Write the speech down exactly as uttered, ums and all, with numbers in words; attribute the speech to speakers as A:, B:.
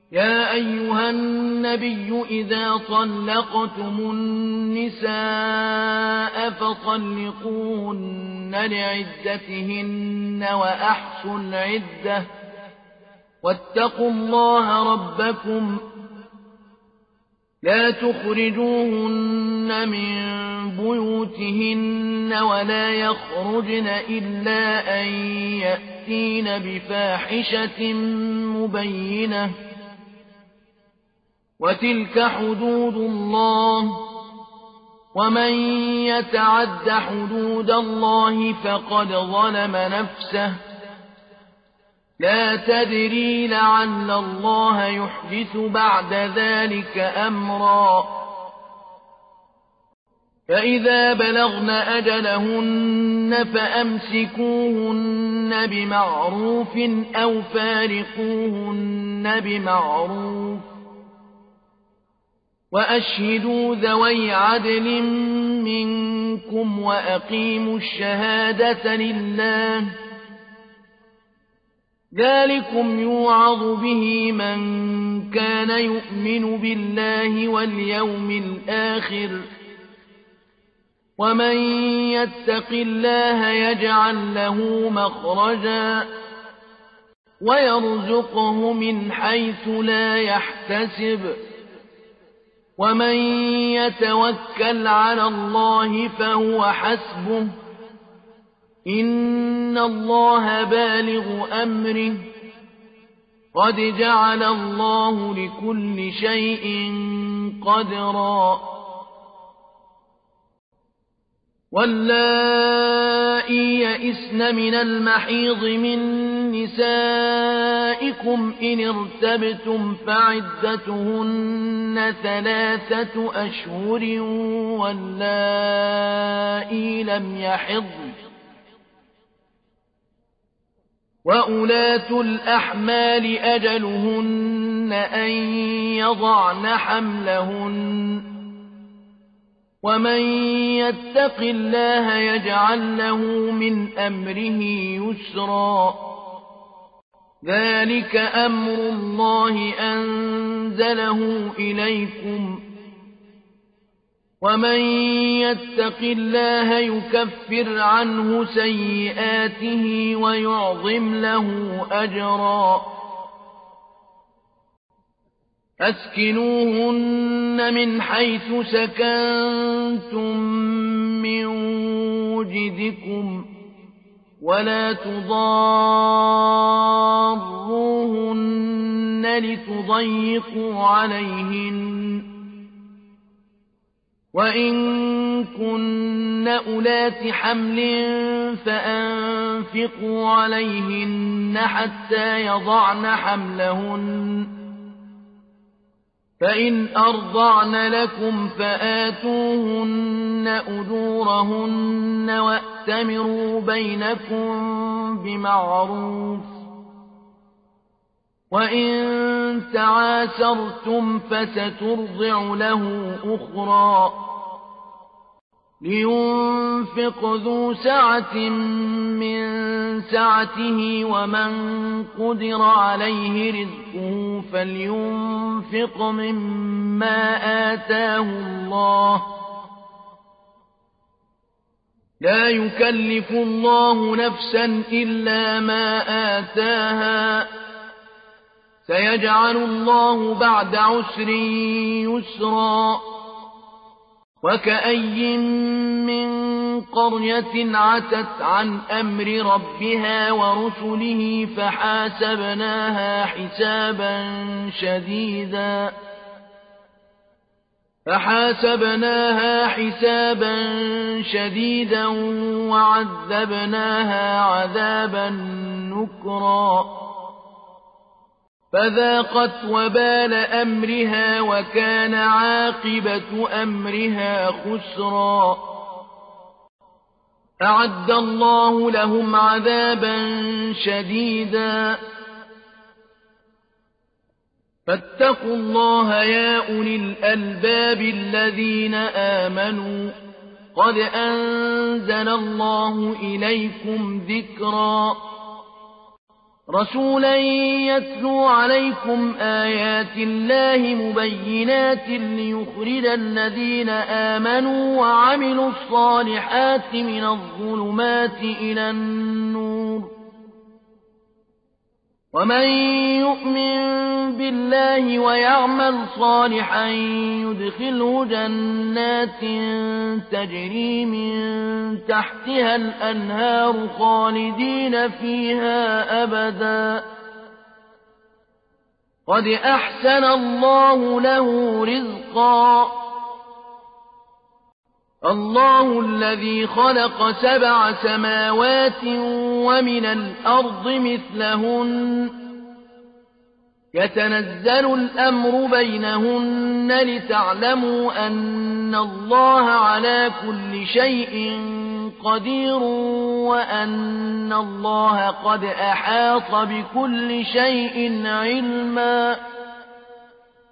A: يا أيها النبي إذا طلقتم النساء فطلقوهن لعدتهن وأحصوا العدة واتقوا الله ربكم لا تخرجوهن من بيوتهن ولا يخرجن إلا أن يأتين بفاحشة مبينة وتلك حدود الله ومن يتعد حدود الله فقد ظلم نفسه لا تدري لعل الله يحدث بعد ذلك أمرا فإذا بلغن أجلهن فأمسكوهن بمعروف أو فارقوهن بمعروف وأشهدوا ذوي عدل منكم وأقيموا الشهادة لله ذلكم يوعظ به من كان يؤمن بالله واليوم الآخر ومن يتق الله يجعل له مخرجا ويرزقه من حيث لا يحتسب ومن يتوكل على الله فهو حسبه إن الله بالغ أمره قد جعل الله لكل شيء قدرا واللائي يئسن من المحيض من نسائكم إن ارتبتم فعدتهن ثلاثة أشهر واللائي لم يحضن وأولاة الأحمال أجلهن أن يضعن حملهن ومن يتق الله يجعل له من أمره يسرا ذلك أمر الله أنزله إليكم ومن يتق الله يكفر عنه سيئاته ويعظم له أجرا أسكنوهن من حيث سكنتم من وجدكم ولا تضاروهن لتضيقوا عليهن وإن كن أولات حمل فأنفقوا عليهن حتى يضعن حملهن فإن أرضعن لكم فآتوهن أجورهن وأتمروا بينكم بمعروف وإن تعاسرتم فسترضع له أخرى لينفق ذو سعة من سعته ومن قدر عليه رزقه فلينفق مما آتاه الله لا يكلف الله نفسا إلا ما آتاها سيجعل الله بعد عسر يسرا وكأي من قرية عتت عن أمر ربها ورسله فحاسبناها حسابا شديدا فحاسبناها حسابا شديدا وعذبناها عذابا نكرا فذاقت وبال أمرها وكان عاقبة أمرها خسرا أعد الله لهم عذابا شديدا فاتقوا الله يا أولي الألباب الذين آمنوا قد أنزل الله إليكم ذكرا رسولا يتلو عليكم آيات الله مبينات ليخرج الذين آمنوا وعملوا الصالحات من الظلمات إلى النور ومن يؤمن بالله ويعمل صالحا يدخله جنات تجري من تحتها الأنهار خالدين فيها أبدا قد أحسن الله له رزقا الله الذي خلق سبع سماوات ومن الأرض مثلهن يتنزل الأمر بينهن لتعلموا أن الله على كل شيء قدير وأن الله قد أحاط بكل شيء علما